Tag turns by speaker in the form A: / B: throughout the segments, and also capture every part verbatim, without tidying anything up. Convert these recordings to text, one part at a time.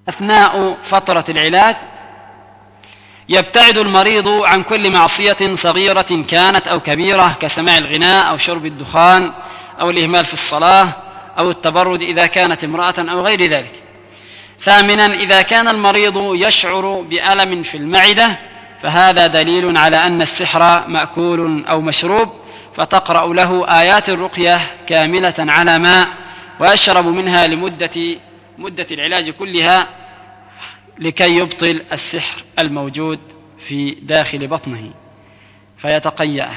A: أثناء فترة العلاج يبتعد المريض عن كل معصية صغيرة كانت أو كبيرة، كسماع الغناء أو شرب الدخان أو الإهمال في الصلاة أو التبرج إذا كانت امرأة أو غير ذلك. ثامنا، إذا كان المريض يشعر بألم في المعدة فهذا دليل على أن السحر مأكول أو مشروب، فتقرأ له آيات الرقية كاملة على ماء ويشرب منها لمدة مدة العلاج كلها لكي يبطل السحر الموجود في داخل بطنه فيتقيأه.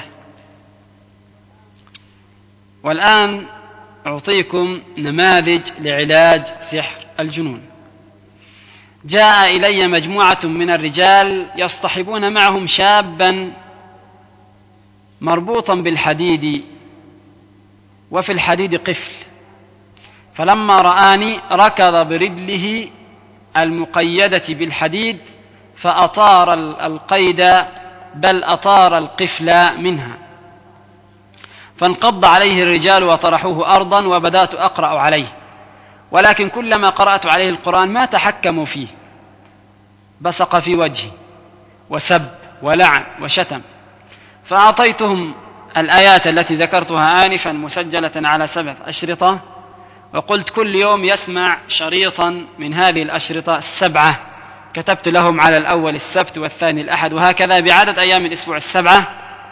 A: والآن أعطيكم نماذج لعلاج سحر الجنون. جاء إلي مجموعة من الرجال يصطحبون معهم شابا مربوطا بالحديد وفي الحديد قفل، فلما رآني ركض برجله المقيدة بالحديد فأطار القيد بل أطار القفل منها، فانقض عليه الرجال وطرحوه أرضا وبدأت أقرأ عليه، ولكن كلما قرأت عليه القرآن ما تحكموا فيه، بصق في وجهي وسب ولعن وشتم، فأعطيتهم الآيات التي ذكرتها آنفا مسجلة على سبعة أشرطة، وقلت كل يوم يسمع شريطا من هذه الأشرطة السبعة، كتبت لهم على الأول السبت والثاني الأحد وهكذا بعدد أيام الأسبوع السبعة،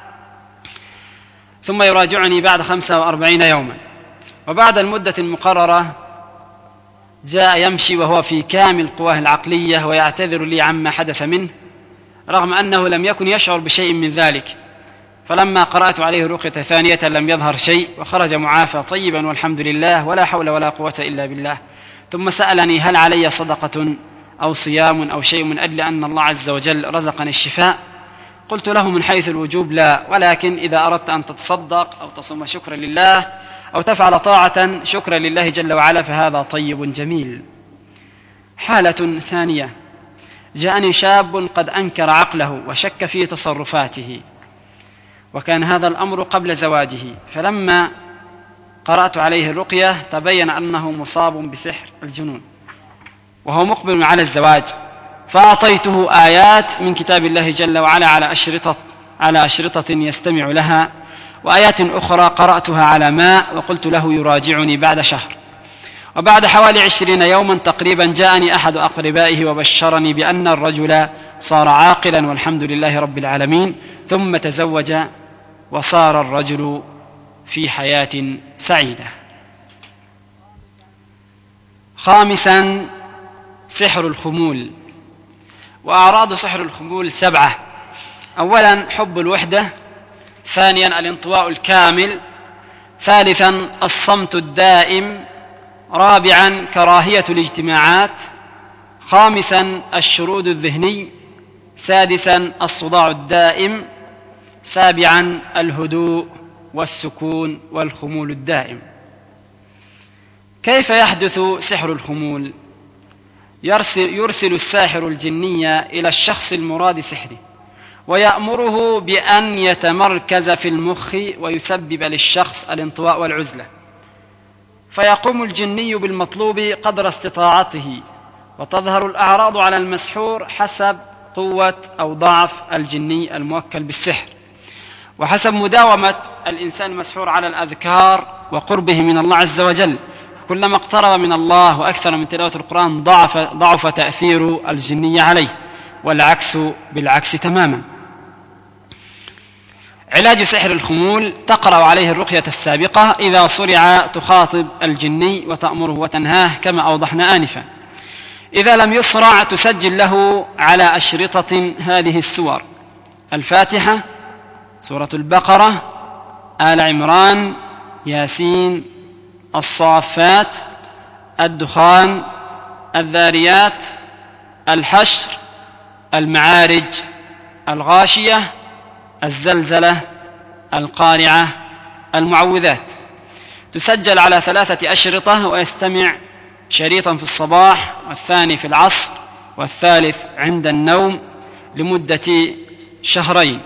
A: ثم يراجعني بعد خمسة وأربعين يوما. وبعد المدة المقررة جاء يمشي وهو في كامل قواه العقلية ويعتذر لي عما حدث منه، رغم أنه لم يكن يشعر بشيء من ذلك. فلما قرأت عليه رقية ثانية لم يظهر شيء وخرج معافى طيبا والحمد لله ولا حول ولا قوة إلا بالله. ثم سألني هل علي صدقة أو صيام أو شيء من أجل أن الله عز وجل رزقني الشفاء؟ قلت له من حيث الوجوب لا، ولكن إذا أردت أن تتصدق أو تصوم شكرا لله أو تفعل طاعة شكرا لله جل وعلا فهذا طيب جميل. حالة ثانية، جاءني شاب قد أنكر عقله وشك في تصرفاته، وكان هذا الأمر قبل زواجه، فلما قرأت عليه الرقية تبين أنه مصاب بسحر الجنون وهو مقبل على الزواج، فأعطيته آيات من كتاب الله جل وعلا على أشرطة, على أشرطة يستمع لها، وآيات أخرى قرأتها على ماء، وقلت له يراجعني بعد شهر. وبعد حوالي عشرين يوما تقريبا جاءني أحد أقربائه وبشرني بأن الرجل صار عاقلا والحمد لله رب العالمين، ثم تزوج وصار الرجل في حياة سعيدة. خامسا، سحر الخمول. وأعراض سحر الخمول سبعة: أولا حب الوحدة، ثانيا الانطواء الكامل، ثالثا الصمت الدائم، رابعا كراهية الاجتماعات، خامسا الشرود الذهني، سادسا الصداع الدائم، سابعا الهدوء والسكون والخمول الدائم. كيف يحدث سحر الخمول؟ يرسل, يرسل الساحر الجنية إلى الشخص المراد سحره ويأمره بأن يتمركز في المخ ويسبب للشخص الانطواء والعزلة، فيقوم الجني بالمطلوب قدر استطاعته، وتظهر الأعراض على المسحور حسب قوة أو ضعف الجني الموكل بالسحر، وحسب مداومة الإنسان المسحور على الأذكار وقربه من الله عز وجل. كلما اقترب من الله وأكثر من تلاوة القرآن ضعف, ضعف تأثير الجني عليه، والعكس بالعكس تماما. علاج سحر الخمول: تقرأ عليه الرقية السابقة، إذا صرع تخاطب الجني وتأمره وتنهاه كما أوضحنا آنفا. إذا لم يصرع تسجل له على أشرطة هذه السور: الفاتحة، سورة البقرة، آل عمران، ياسين، الصافات، الدخان، الذاريات، الحشر، المعارج، الغاشية، الزلزلة، القارعة، المعوذات. تسجل على ثلاثة أشرطة، ويستمع شريطا في الصباح والثاني في العصر والثالث عند النوم لمدة شهرين،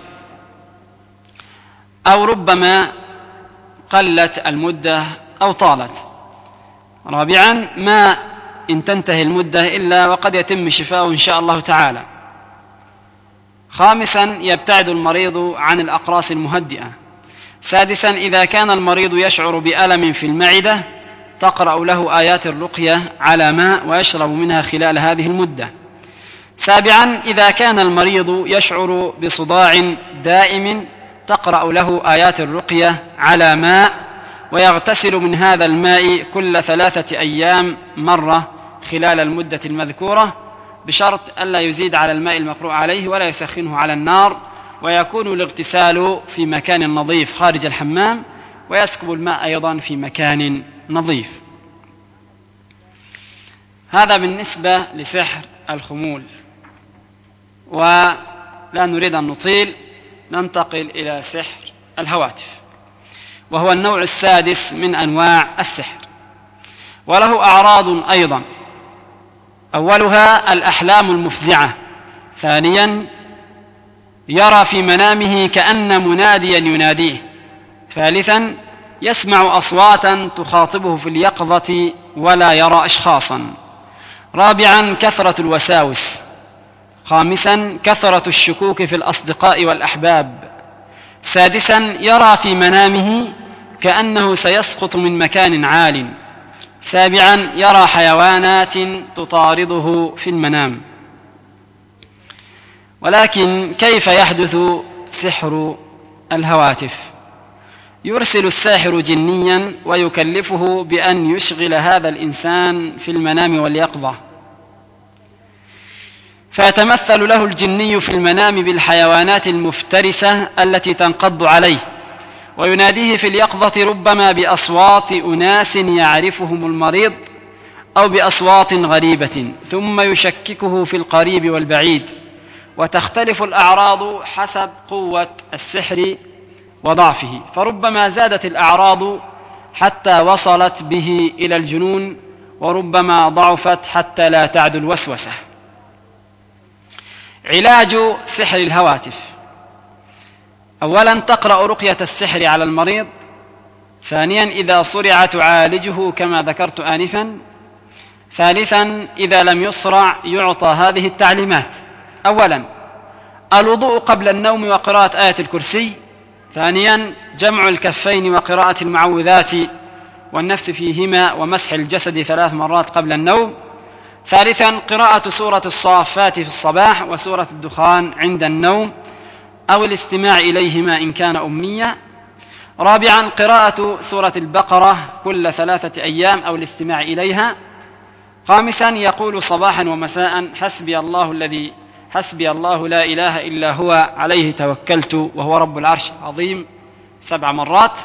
A: أو ربما قلت المدة أو طالت. رابعا، ما إن تنتهي المدة إلا وقد يتم شفاؤه إن شاء الله تعالى. خامسا يبتعد المريض عن الأقراص المهدئة. سادسا إذا كان المريض يشعر بألم في المعدة تقرأ له آيات الرقية على ماء ويشرب منها خلال هذه المدة. سابعا إذا كان المريض يشعر بصداع دائم تقرأ له آيات الرقية على ماء ويغتسل من هذا الماء كل ثلاثة أيام مرة خلال المدة المذكورة، بشرط ألا يزيد على الماء المقروء عليه ولا يسخنه على النار، ويكون الاغتسال في مكان نظيف خارج الحمام، ويسكب الماء أيضا في مكان نظيف. هذا بالنسبة لسحر الخمول. ولا نريد أن نطيل، ننتقل إلى سحر الهواتف، وهو النوع السادس من أنواع السحر، وله أعراض أيضا. أولها الأحلام المفزعة. ثانيا يرى في منامه كأن مناديا يناديه. ثالثا يسمع أصواتا تخاطبه في اليقظة ولا يرى أشخاصا. رابعا كثرة الوساوس. خامسا كثرة الشكوك في الأصدقاء والأحباب. سادسا يرى في منامه كأنه سيسقط من مكان عال. سابعا يرى حيوانات تطارده في المنام. ولكن كيف يحدث سحر الهواتف؟ يرسل الساحر جنيا ويكلفه بأن يشغل هذا الإنسان في المنام واليقظة، فيتمثل له الجني في المنام بالحيوانات المفترسة التي تنقض عليه، ويناديه في اليقظة ربما بأصوات أناس يعرفهم المريض أو بأصوات غريبة، ثم يشككه في القريب والبعيد. وتختلف الأعراض حسب قوة السحر وضعفه، فربما زادت الأعراض حتى وصلت به إلى الجنون، وربما ضعفت حتى لا تعد الوسوسة. علاج سحر الهواتف: أولا تقرأ رقية السحر على المريض. ثانيا إذا صرع تعالجه كما ذكرت آنفا. ثالثا إذا لم يصرع يعطى هذه التعليمات: أولا الوضوء قبل النوم وقراءة آية الكرسي. ثانيا جمع الكفين وقراءة المعوذات والنفث فيهما ومسح الجسد ثلاث مرات قبل النوم. ثالثا قراءة سورة الصافات في الصباح وسورة الدخان عند النوم أو الاستماع إليهما إن كان أمية. رابعا قراءة سورة البقرة كل ثلاثة أيام أو الاستماع إليها. خامسا يقول صباحا ومساء: حسبي الله الذي حسبي الله لا إله إلا هو عليه توكلت وهو رب العرش العظيم سبع مرات.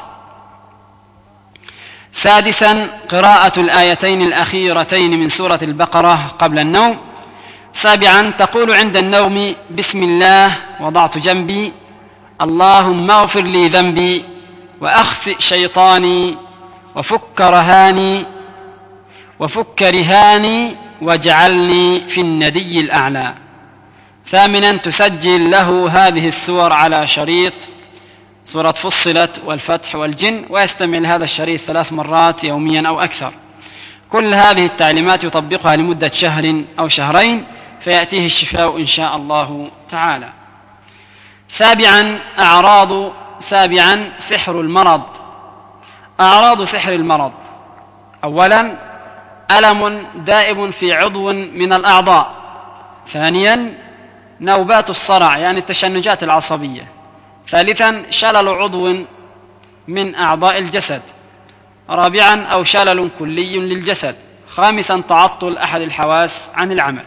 A: سادسا قراءة الآيتين الأخيرتين من سورة البقرة قبل النوم. سابعا تقول عند النوم: بسم الله وضعت جنبي، اللهم اغفر لي ذنبي وأخسئ شيطاني وفك رهاني وفك رهاني واجعلني في الندي الأعلى. ثامنا تسجل له هذه السور على شريط، سورة فصلت والفتح والجن، ويستمع لهذا الشريط ثلاث مرات يوميا أو أكثر. كل هذه التعليمات يطبقها لمدة شهر أو شهرين فيأتيه الشفاء إن شاء الله تعالى. سابعا أعراض سابعا سحر المرض. أعراض سحر المرض: أولا ألم دائم في عضو من الأعضاء. ثانيا نوبات الصرع يعني التشنجات العصبية. ثالثا شلل عضو من أعضاء الجسد. رابعا أو شلل كلي للجسد. خامسا تعطل أحد الحواس عن العمل.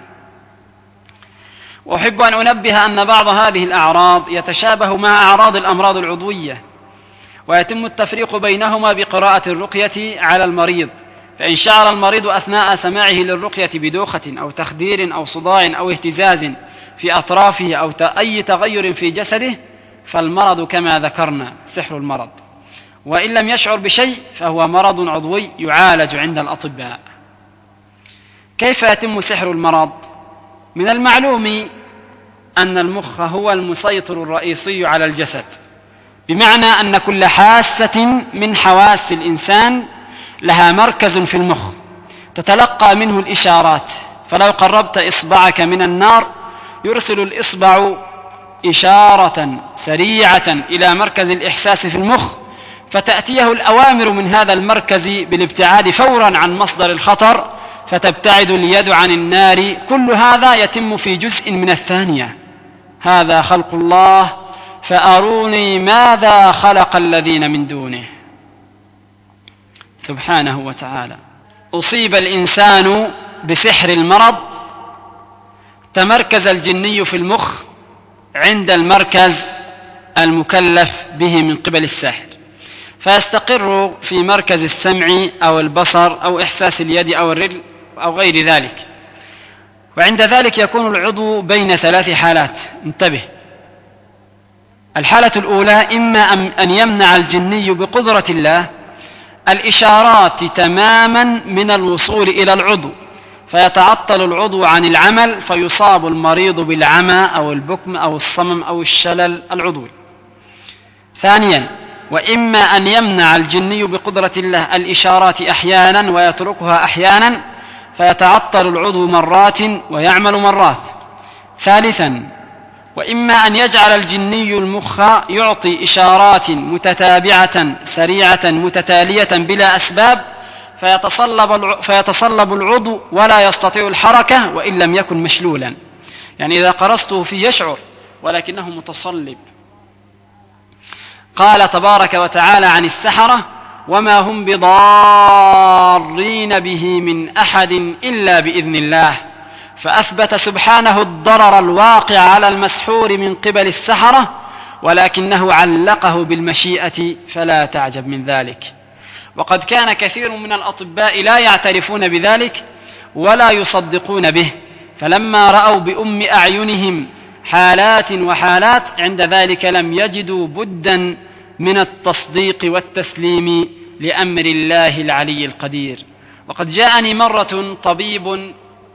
A: وأحب أن أنبه أن بعض هذه الأعراض يتشابه مع أعراض الأمراض العضوية، ويتم التفريق بينهما بقراءة الرقية على المريض. فإن شعر المريض أثناء سماعه للرقية بدوخة أو تخدير أو صداع أو اهتزاز في أطرافه أو أي تغير في جسده فالمرض كما ذكرنا سحر المرض. وإن لم يشعر بشيء فهو مرض عضوي يعالج عند الأطباء. كيف يتم سحر المرض؟ من المعلوم أن المخ هو المسيطر الرئيسي على الجسد، بمعنى أن كل حاسة من حواس الإنسان لها مركز في المخ تتلقى منه الإشارات، فلو قربت إصبعك من النار يرسل الإصبع إشارة سريعة إلى مركز الإحساس في المخ، فتأتيه الأوامر من هذا المركز بالابتعاد فورا عن مصدر الخطر، فتبتعد اليد عن النار. كل هذا يتم في جزء من الثانية. هذا خلق الله، فأروني ماذا خلق الذين من دونه سبحانه وتعالى. أصيب الإنسان بسحر المرض، تمركز الجني في المخ عند المركز المكلف به من قبل الساحر، فيستقر في مركز السمع أو البصر أو إحساس اليد أو الرجل أو غير ذلك. وعند ذلك يكون العضو بين ثلاث حالات. انتبه، الحالة الأولى إما أن يمنع الجني بقدرة الله الإشارات تماما من الوصول إلى العضو، فيتعطل العضو عن العمل، فيصاب المريض بالعمى أو البكم أو الصمم أو الشلل العضوي. ثانيا، وإما أن يمنع الجني بقدرة الله الإشارات أحيانا ويتركها أحيانا، فيتعطل العضو مرات ويعمل مرات. ثالثا، وإما أن يجعل الجني المخ يعطي إشارات متتابعة سريعة متتالية بلا أسباب، فيتصلب, فيتصلب العضو ولا يستطيع الحركة وإن لم يكن مشلولا. يعني إذا قرصته فيه يشعر ولكنه متصلب. قال تبارك وتعالى عن السحرة: وما هم بضارين به من أحد إلا بإذن الله. فأثبت سبحانه الضرر الواقع على المسحور من قبل السحرة، ولكنه علقه بالمشيئة، فلا تعجب من ذلك. وقد كان كثير من الأطباء لا يعترفون بذلك ولا يصدقون به، فلما رأوا بأم أعينهم حالات وحالات عند ذلك لم يجدوا بدا من التصديق والتسليم لأمر الله العلي القدير. وقد جاءني مرة طبيب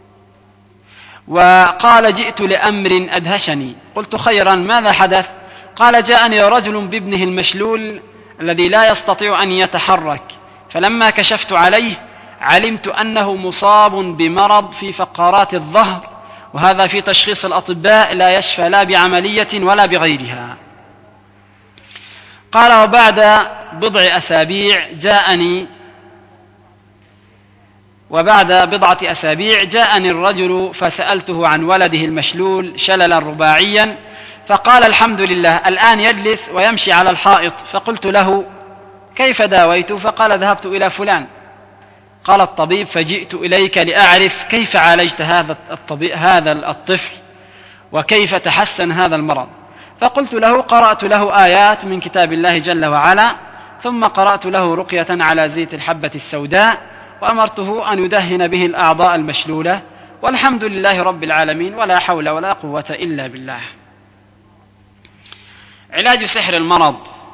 A: وقال: جئت لأمر أدهشني. قلت: خيرا، ماذا حدث؟ قال: جاءني رجل بابنه المشلول الذي لا يستطيع أن يتحرك، فلما كشفت عليه علمت أنه مصاب بمرض في فقرات الظهر، وهذا في تشخيص الأطباء لا يشفى لا بعملية ولا بغيرها. قال: وبعد بضع أسابيع جاءني وبعد بضعة أسابيع جاءني الرجل فسألته عن ولده المشلول شللا رباعيا، فقال: الحمد لله، الآن يجلس ويمشي على الحائط. فقلت له: كيف داويت؟ فقال: ذهبت إلى فلان. قال الطبيب: فجئت إليك لأعرف كيف عالجت هذا الطبيب هذا الطفل وكيف تحسن هذا المرض. فقلت له: قرأت له آيات من كتاب الله جل وعلا، ثم قرأت له رقية على زيت الحبة السوداء، وأمرته أن يدهن به الأعضاء المشلولة، والحمد لله رب العالمين، ولا حول ولا قوة إلا بالله. علاج سحر المرض: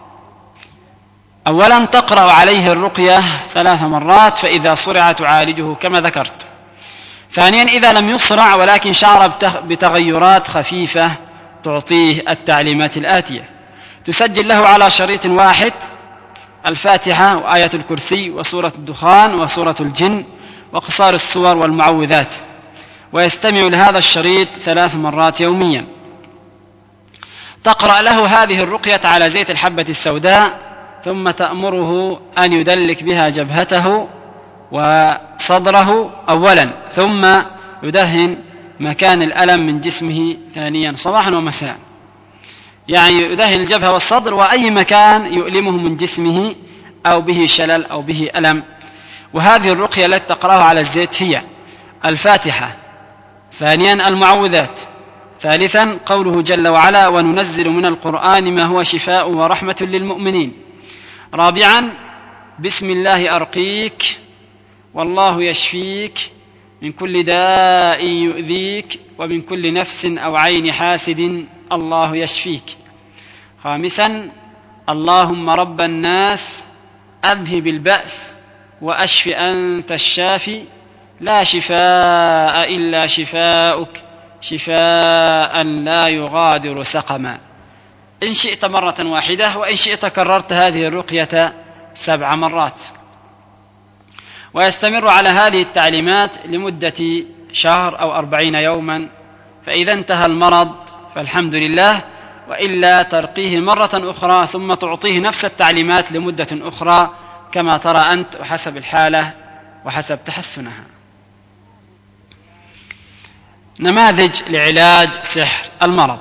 A: أولا تقرأ عليه الرقية ثلاث مرات، فإذا صرع تعالجه كما ذكرت. ثانيا، إذا لم يصرع ولكن شعر بتغيرات خفيفة تعطيه التعليمات الآتية: تسجل له على شريط واحد الفاتحة وآية الكرسي وسورة الدخان وسورة الجن وقصار السور والمعوذات، ويستمع لهذا الشريط ثلاث مرات يوميا. تقرأ له هذه الرقية على زيت الحبة السوداء، ثم تأمره أن يدلك بها جبهته وصدره أولا، ثم يدهن مكان الألم من جسمه ثانيا صباحا ومساء. يعني يدهن الجبهة والصدر وأي مكان يؤلمه من جسمه أو به شلل أو به ألم. وهذه الرقية التي تقرأها على الزيت هي: الفاتحة، ثانيا المعوذات، ثالثا قوله جل وعلا: وننزل من القرآن ما هو شفاء ورحمة للمؤمنين، رابعا بسم الله أرقيك والله يشفيك من كل داء يؤذيك ومن كل نفس أو عين حاسد الله يشفيك، خامسا اللهم رب الناس أذهب البأس وأشف أنت الشافي لا شفاء إلا شفاؤك شفاء لا يغادر سقما. إن شئت مرة واحدة، وإن شئت كررت هذه الرقية سبع مرات. ويستمر على هذه التعليمات لمدة شهر أو أربعين يوما، فإذا انتهى المرض فالحمد لله، وإلا ترقيه مرة أخرى ثم تعطيه نفس التعليمات لمدة أخرى كما ترى أنت وحسب الحالة وحسب تحسنها. نماذج لعلاج سحر المرض.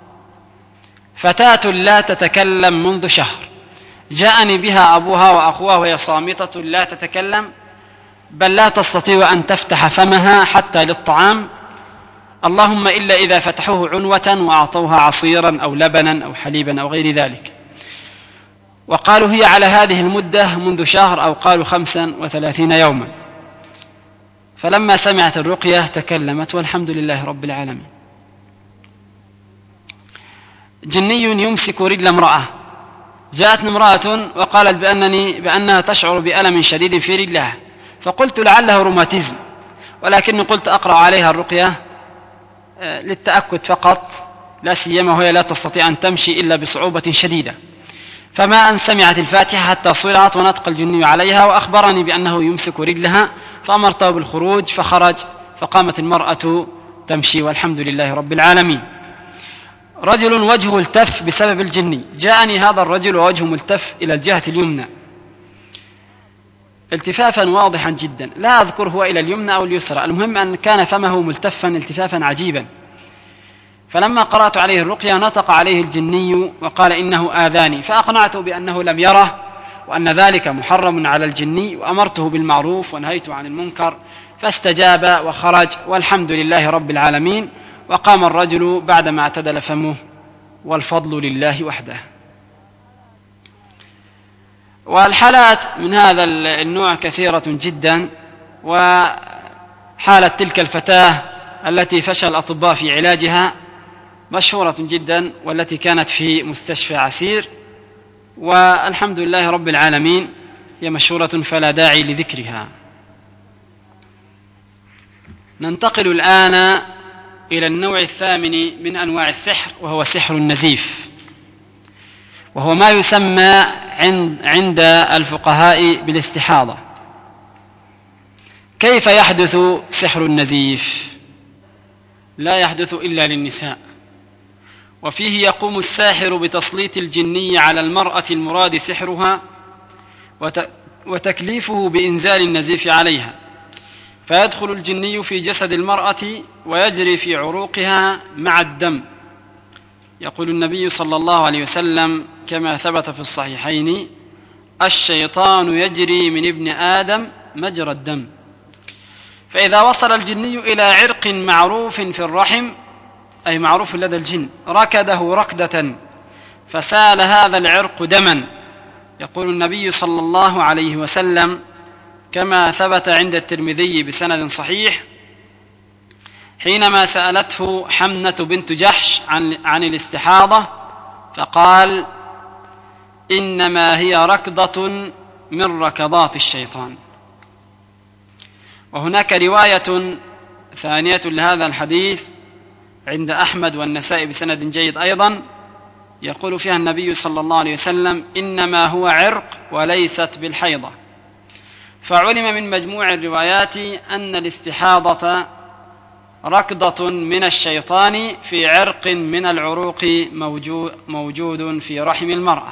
A: فتاة لا تتكلم منذ شهر، جاءني بها أبوها وأخوها وهي صامتة لا تتكلم، بل لا تستطيع أن تفتح فمها حتى للطعام، اللهم إلا إذا فتحوه عنوة وأعطوها عصيرا أو لبنا أو حليبا أو غير ذلك. وقالوا هي على هذه المدة منذ شهر، أو قالوا خمسا وثلاثين يوما. فلما سمعت الرقية تكلمت والحمد لله رب العالمين. جني يمسك رجل امرأة. جاءتني امرأة وقالت بأنني بأنها تشعر بألم شديد في رجلها، فقلت لعله روماتيزم، ولكني قلت أقرأ عليها الرقية للتأكد فقط، لا سيما وهي لا تستطيع أن تمشي إلا بصعوبة شديدة. فما أن سمعت الفاتحة حتى صلعت ونطق الجني عليها، وأخبرني بأنه يمسك رجلها، فأمرته بالخروج فخرج، فقامت المرأة تمشي والحمد لله رب العالمين. رجل وجهه التف بسبب الجني. جاءني هذا الرجل ووجهه ملتف إلى الجهة اليمنى التفافا واضحا جدا، لا أذكر هو إلى اليمنى أو اليسرى، المهم أن كان فمه ملتفا التفافا عجيبا. فلما قرأت عليه الرقية نطق عليه الجني وقال إنه آذاني، فأقنعته بأنه لم يره وأن ذلك محرم على الجني، وأمرته بالمعروف ونهيته عن المنكر، فاستجاب وخرج والحمد لله رب العالمين. وقام الرجل بعدما اعتدل فمه، والفضل لله وحده. والحالات من هذا النوع كثيرة جدا. وحالة تلك الفتاة التي فشل الأطباء في علاجها مشهورة جدا، والتي كانت في مستشفى عسير، والحمد لله رب العالمين هي مشهورة فلا داعي لذكرها. ننتقل الآن إلى النوع الثامن من أنواع السحر، وهو سحر النزيف، وهو ما يسمى عند الفقهاء بالاستحاضة. كيف يحدث سحر النزيف؟ لا يحدث إلا للنساء، وفيه يقوم الساحر بتسليط الجني على المرأة المراد سحرها وتكليفه بإنزال النزيف عليها، فيدخل الجني في جسد المرأة ويجري في عروقها مع الدم. يقول النبي صلى الله عليه وسلم كما ثبت في الصحيحين: الشيطان يجري من ابن آدم مجرى الدم. فإذا وصل الجني إلى عرق معروف في الرحم، أي معروف لدى الجن، ركده ركدة فسال هذا العرق دما. يقول النبي صلى الله عليه وسلم كما ثبت عند الترمذي بسند صحيح: حينما سألته حمنة بنت جحش عن, عن الاستحاضة فقال: إنما هي ركضة من ركضات الشيطان. وهناك رواية ثانية لهذا الحديث عند أحمد والنسائي بسند جيد أيضا، يقول فيها النبي صلى الله عليه وسلم: إنما هو عرق وليست بالحيضة. فعلم من مجموع الروايات أن الاستحاضة ركضة من الشيطان في عرق من العروق موجود في رحم المرأة.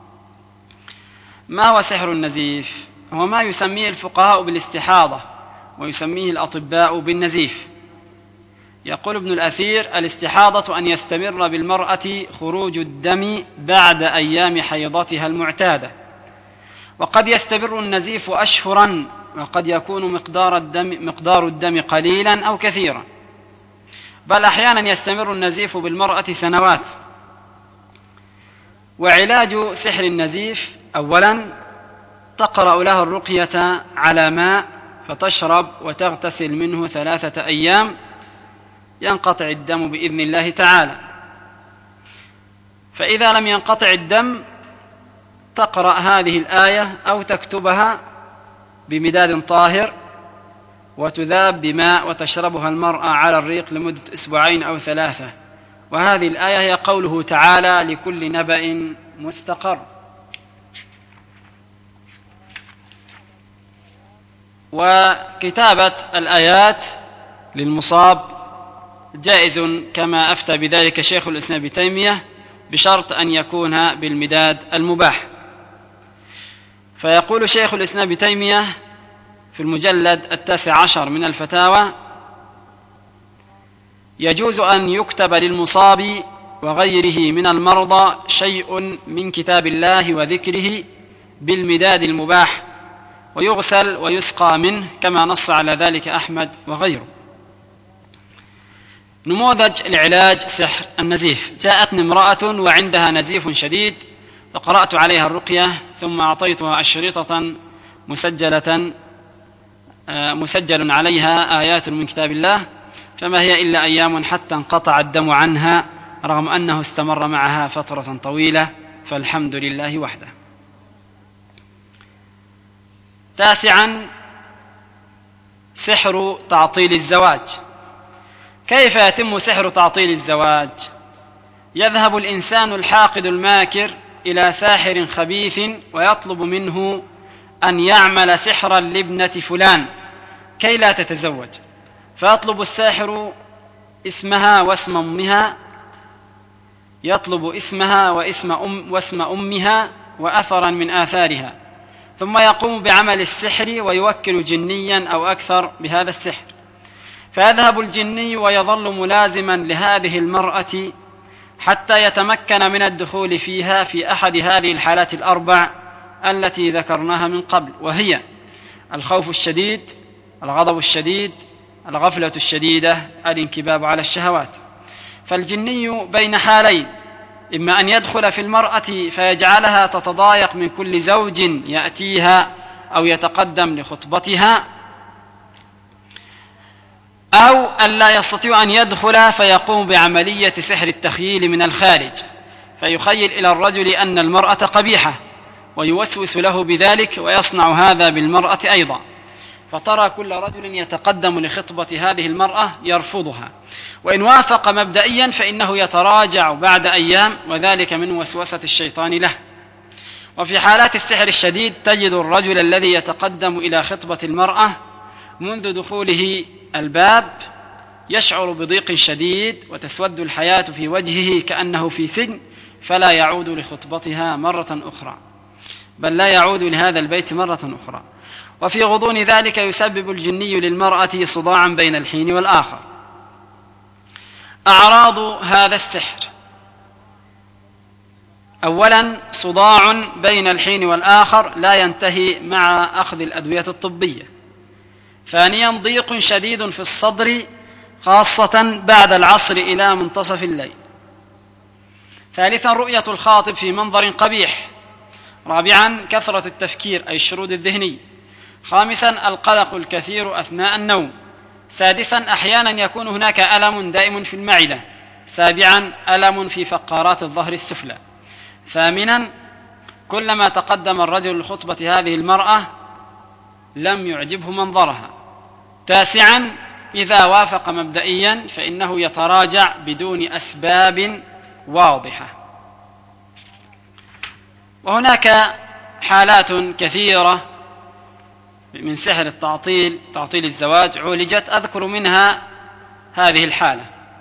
A: ما هو سحر النزيف؟ هو ما يسميه الفقهاء بالاستحاضة، ويسميه الأطباء بالنزيف. يقول ابن الأثير: الاستحاضة أن يستمر بالمرأة خروج الدم بعد أيام حيضتها المعتادة، وقد يستمر النزيف أشهرا، وقد يكون مقدار الدم, مقدار الدم قليلا أو كثيرا، بل أحيانا يستمر النزيف بالمرأة سنوات. وعلاج سحر النزيف: أولا تقرأ له الرقية على ماء فتشرب وتغتسل منه ثلاثة أيام، ينقطع الدم بإذن الله تعالى. فإذا لم ينقطع الدم تقرأ هذه الآية أو تكتبها بمداد طاهر وتذاب بماء وتشربها المرأة على الريق لمدة أسبوعين أو ثلاثة. وهذه الآية هي قوله تعالى: لكل نبأ مستقر. وكتابة الآيات للمصاب جائز كما أفتى بذلك شيخ الإسلام ابن تيمية، بشرط أن يكون بالمداد المباح. فيقول شيخ الإسلام ابن تيمية في المجلد التاسع عشر من الفتاوى: يجوز أن يكتب للمصاب وغيره من المرضى شيء من كتاب الله وذكره بالمداد المباح، ويغسل ويسقى منه كما نص على ذلك أحمد وغيره. نموذج العلاج سحر النزيف: جاءتني امرأة وعندها نزيف شديد، فقرأت عليها الرقية ثم أعطيتها أشرطة مسجلة مسجل عليها آيات من كتاب الله، فما هي إلا أيام حتى انقطع الدم عنها، رغم أنه استمر معها فترة طويلة، فالحمد لله وحده. تاسعا، سحر تعطيل الزواج. كيف يتم سحر تعطيل الزواج؟ يذهب الإنسان الحاقد الماكر إلى ساحر خبيث ويطلب منه أن يعمل سحرا لابنة فلان كي لا تتزوج، فيطلب الساحر اسمها واسم أمها، يطلب اسمها واسم, أم واسم أمها وأثرا من آثارها، ثم يقوم بعمل السحر ويوكل جنيا أو أكثر بهذا السحر، فيذهب الجني ويظل ملازما لهذه المرأة حتى يتمكن من الدخول فيها في أحد هذه الحالات الأربع التي ذكرناها من قبل، وهي الخوف الشديد، الغضب الشديد، الغفلة الشديدة، الانكباب على الشهوات. فالجني بين حالين: إما أن يدخل في المرأة فيجعلها تتضايق من كل زوج يأتيها أو يتقدم لخطبتها، أو أن لا يستطيع أن يدخل فيقوم بعملية سحر التخييل من الخارج، فيخيل إلى الرجل أن المرأة قبيحة ويوسوس له بذلك، ويصنع هذا بالمرأة أيضا، فترى كل رجل يتقدم لخطبة هذه المرأة يرفضها، وإن وافق مبدئيا فإنه يتراجع بعد أيام، وذلك من وسوسة الشيطان له. وفي حالات السحر الشديد تجد الرجل الذي يتقدم إلى خطبة المرأة منذ دخوله الباب يشعر بضيق شديد وتسود الحياة في وجهه كأنه في سجن، فلا يعود لخطبتها مرة أخرى، بل لا يعود لهذا البيت مرة أخرى. وفي غضون ذلك يسبب الجني للمرأة صداعا بين الحين والآخر. أعراض هذا السحر: أولا، صداع بين الحين والآخر لا ينتهي مع أخذ الأدوية الطبية. ثانيا، ضيق شديد في الصدر خاصة بعد العصر إلى منتصف الليل. ثالثا، رؤية الخاطب في منظر قبيح. رابعا، كثرة التفكير أي الشرود الذهني. خامسا، القلق الكثير أثناء النوم. سادسا، أحيانا يكون هناك ألم دائم في المعدة. سابعا، ألم في فقارات الظهر السفلى. ثامنا، كلما تقدم الرجل لخطبة هذه المرأة لم يعجبه منظرها. تاسعا، إذا وافق مبدئيا فإنه يتراجع بدون أسباب واضحة. وهناك حالات كثيرة من سحر التعطيل، تعطيل الزواج، عولجت، أذكر منها هذه الحالة.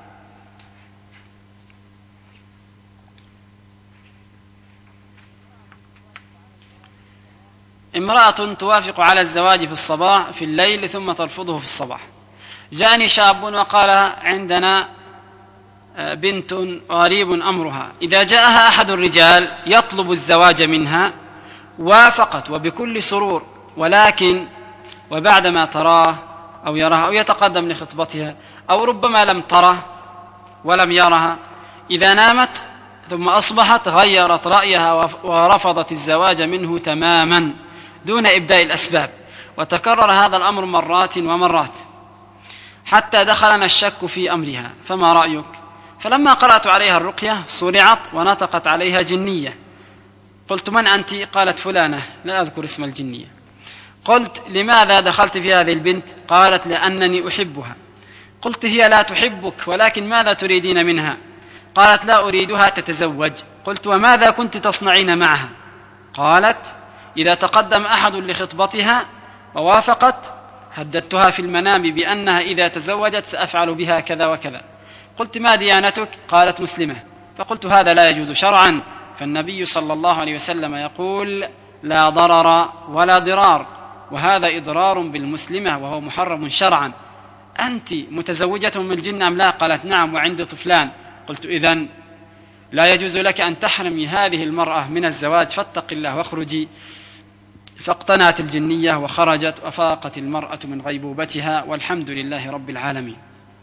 A: امرأة توافق على الزواج في الصباح في الليل ثم ترفضه في الصباح. جاءني شاب وقال: عندنا بنت غريب أمرها، إذا جاءها أحد الرجال يطلب الزواج منها وافقت وبكل سرور، ولكن وبعدما تراه أو يراها أو يتقدم لخطبتها، أو ربما لم تره ولم يرها، إذا نامت ثم أصبحت غيرت رأيها ورفضت الزواج منه تماما دون إبداء الأسباب. وتكرر هذا الأمر مرات ومرات حتى دخلنا الشك في أمرها، فما رأيك؟ فلما قرأت عليها الرقية صرعت ونطقت عليها جنية. قلت: من أنت؟ قالت: فلانة، لا أذكر اسم الجنية. قلت: لماذا دخلت في هذه البنت؟ قالت: لأنني أحبها. قلت: هي لا تحبك، ولكن ماذا تريدين منها؟ قالت: لا أريدها تتزوج. قلت: وماذا كنت تصنعين معها؟ قالت: إذا تقدم أحد لخطبتها ووافقت هددتها في المنام بأنها إذا تزوجت سأفعل بها كذا وكذا. قلت: ما ديانتك؟ قالت: مسلمة. فقلت: هذا لا يجوز شرعا، فالنبي صلى الله عليه وسلم يقول: لا ضرر ولا ضرار، وهذا إضرار بالمسلمة وهو محرم شرعا. أنت متزوجة من الجن أم لا؟ قالت: نعم وعندي طفلان. قلت: إذن لا يجوز لك أن تحرمي هذه المرأة من الزواج، فاتق الله واخرجي. فاقتنعت الجنية وخرجت، وفاقت المرأة من غيبوبتها، والحمد لله رب العالمين.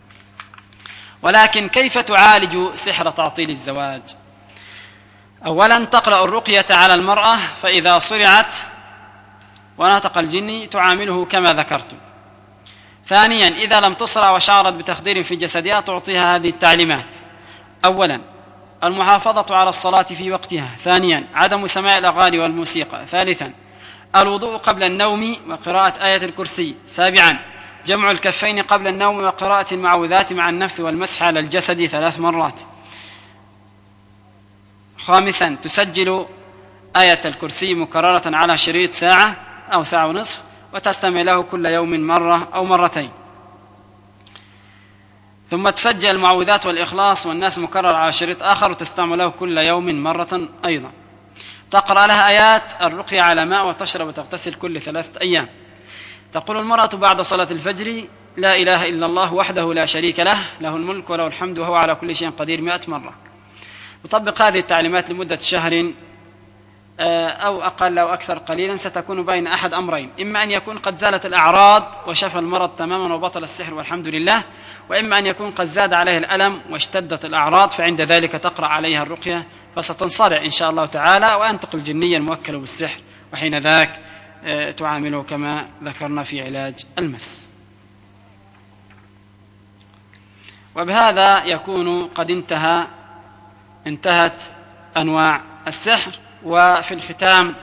A: ولكن كيف تعالج سحر تعطيل الزواج؟ أولا تقرأ الرقية على المرأة، فإذا صرعت ونطق الجني تعامله كما ذكرت. ثانيا إذا لم تصرع وشعرت بتخدير في جسدها تعطيها هذه التعليمات: أولا المحافظة على الصلاة في وقتها. ثانيا عدم سماع الأغاني والموسيقى. ثالثا الوضوء قبل النوم وقراءة آية الكرسي. سابعا جمع الكفين قبل النوم وقراءة المعوذات مع النفث والمسح على الجسد ثلاث مرات. خامسا تسجل آية الكرسي مكررة على شريط ساعة أو ساعة ونصف، وتستمع له كل يوم مرة أو مرتين. ثم تسجل المعوذات والإخلاص والناس مكرر على شريط آخر، وتستمع له كل يوم مرة أيضا. تقرأ لها آيات الرقية على ماء، وتشرب وتغتسل كل ثلاثة أيام. تقول المرأة بعد صلاة الفجر: لا إله إلا الله وحده لا شريك له، له الملك وله الحمد وهو على كل شيء قدير مئة مرة. وطبق هذه التعليمات لمدة شهر أو أقل أو أكثر قليلا، ستكون بين أحد أمرين: إما أن يكون قد زالت الأعراض وشفى المرض تماما وبطل السحر والحمد لله، وإما أن يكون قد زاد عليه الألم واشتدت الأعراض، فعند ذلك تقرأ عليها الرقية فستنصرع إن شاء الله تعالى، وأنطق الجني الموكل بالسحر، وحين ذاك تعامله كما ذكرنا في علاج المس. وبهذا يكون قد انتهى انتهت أنواع السحر. وفي الختام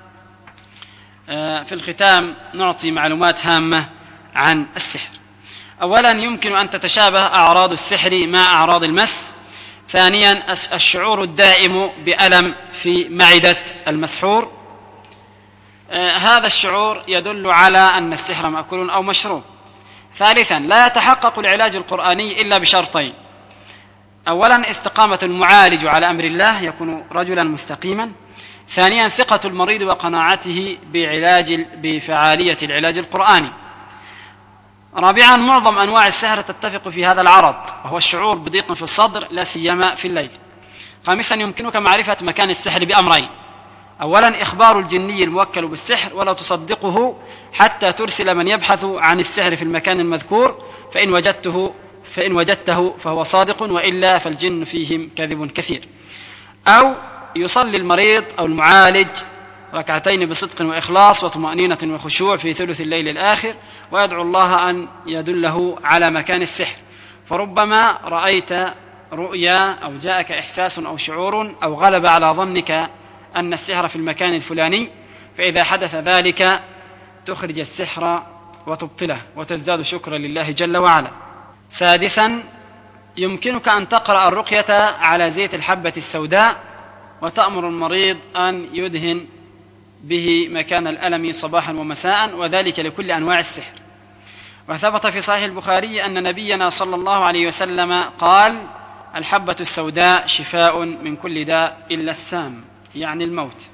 A: في الختام نعطي معلومات هامة عن السحر. أولا يمكن أن تتشابه أعراض السحر مع أعراض المس. ثانيا الشعور الدائم بألم في معدة المسحور، هذا الشعور يدل على أن السحر مأكول أو مشروب. ثالثا لا يتحقق العلاج القرآني إلا بشرطين: أولا استقامة المعالج على أمر الله، يكون رجلا مستقيما. ثانيا ثقة المريض وقناعته بعلاج بفعالية العلاج القرآني. رابعا معظم أنواع السحر تتفق في هذا العرض، وهو الشعور بضيق في الصدر لا سيما في الليل. خامسا يمكنك معرفة مكان السحر بأمرين: أولا إخبار الجني الموكل بالسحر، ولا تصدقه حتى ترسل من يبحث عن السحر في المكان المذكور، فإن وجدته فإن وجدته فهو صادق، وإلا فالجن فيهم كذب كثير. أو يصلي المريض أو المعالج ركعتين بصدق وإخلاص وطمأنينة وخشوع في ثلث الليل الآخر، ويدعو الله أن يدله على مكان السحر. فربما رأيت رؤيا أو جاءك إحساس أو شعور أو غلب على ظنك أن السحر في المكان الفلاني، فإذا حدث ذلك تخرج السحر وتبطله وتزداد شكرا لله جل وعلا. سادسا يمكنك أن تقرأ الرقية على زيت الحبة السوداء، وتأمر المريض أن يدهن به مكان الألم صباحا ومساء، وذلك لكل أنواع السحر. وثبت في صحيح البخاري أن نبينا صلى الله عليه وسلم قال: الحبة السوداء شفاء من كل داء إلا السام، يعني الموت.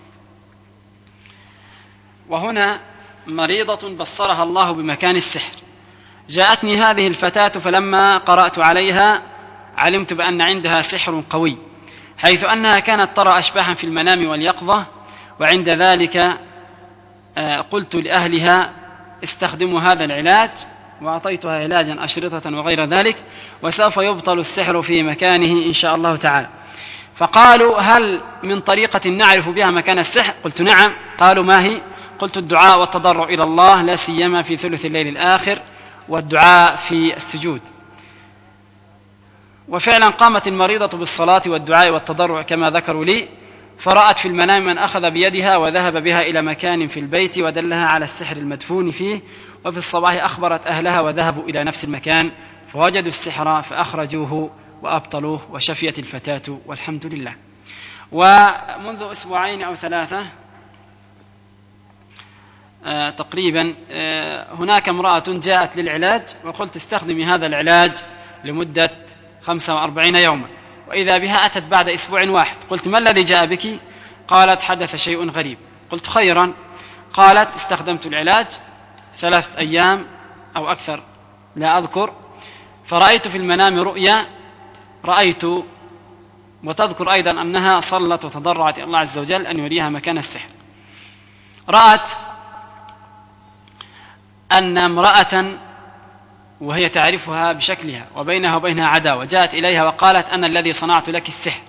A: وهنا مريضة بصرها الله بمكان السحر. جاءتني هذه الفتاة فلما قرأت عليها علمت بأن عندها سحر قوي، حيث أنها كانت ترى أشباحا في المنام واليقظة. وعند ذلك قلت لأهلها استخدموا هذا العلاج، وأعطيتها علاجا أشرطة وغير ذلك، وسوف يبطل السحر في مكانه إن شاء الله تعالى. فقالوا: هل من طريقة نعرف بها مكان السحر؟ قلت: نعم. قالوا: ما هي؟ قلت: الدعاء والتضرع إلى الله، لا سيما في ثلث الليل الآخر، والدعاء في السجود. وفعلا قامت المريضة بالصلاة والدعاء والتضرع كما ذكروا لي، فرأت في المنام من أخذ بيدها وذهب بها إلى مكان في البيت ودلها على السحر المدفون فيه، وفي الصباح أخبرت أهلها وذهبوا إلى نفس المكان فوجدوا السحر فأخرجوه وأبطلوه، وشفيت الفتاة والحمد لله. ومنذ أسبوعين أو ثلاثة آه تقريبا آه هناك امرأة جاءت للعلاج وقلت استخدمي هذا العلاج لمدة خمسة وأربعين يوما، وإذا بها أتت بعد أسبوع واحد. قلت ما الذي جاء بك؟ قالت حدث شيء غريب. قلت خيرا. قالت استخدمت العلاج ثلاثة أيام أو أكثر لا أذكر، فرأيت في المنام رؤيا، رأيت وتذكر أيضا أنها صلت وتضرعت إلى الله عز وجل أن يريها مكان السحر. رأت أن امرأة وهي تعرفها بشكلها وبينها وبينها عداوة جاءت إليها وقالت أنا الذي صنعت لك السحر.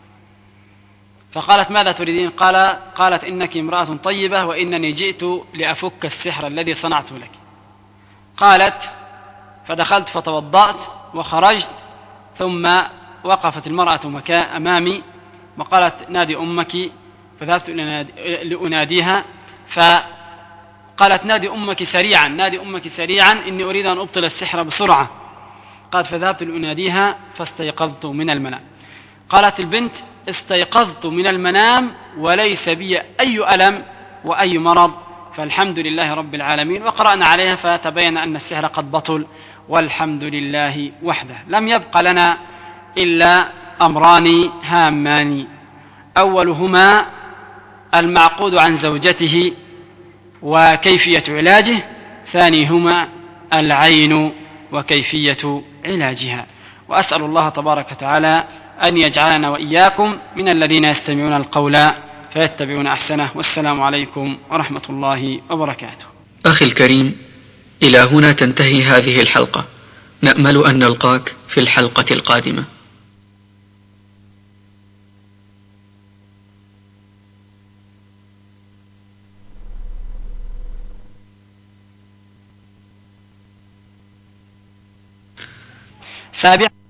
A: فقالت ماذا تريدين؟ قال قالت إنك امرأة طيبة وإنني جئت لأفك السحر الذي صنعته لك. قالت فدخلت فتوضأت وخرجت، ثم وقفت المرأة مكان أمامي وقالت نادي أمك، فذهبت لأناديها فقالت نادي أمك سريعا، نادي أمك سريعا إني أريد أن أبطل السحر بسرعة. قالت فذهبت لأناديها فاستيقظت من المنام. قالت البنت استيقظت من المنام وليس بي أي ألم وأي مرض، فالحمد لله رب العالمين. وقرأنا عليها فتبين أن السحر قد بطل والحمد لله وحده. لم يبق لنا إلا أمران هامان، أولهما المعقود عن زوجته وكيفية علاجه، ثانيهما العين وكيفية علاجها. وأسأل الله تبارك وتعالى أن يجعلنا وإياكم من الذين يستمعون القول فيتبعون أحسنه. والسلام عليكم ورحمة الله وبركاته.
B: أخي الكريم، إلى هنا تنتهي هذه الحلقة، نأمل أن نلقاك في الحلقة القادمة.
A: سابعا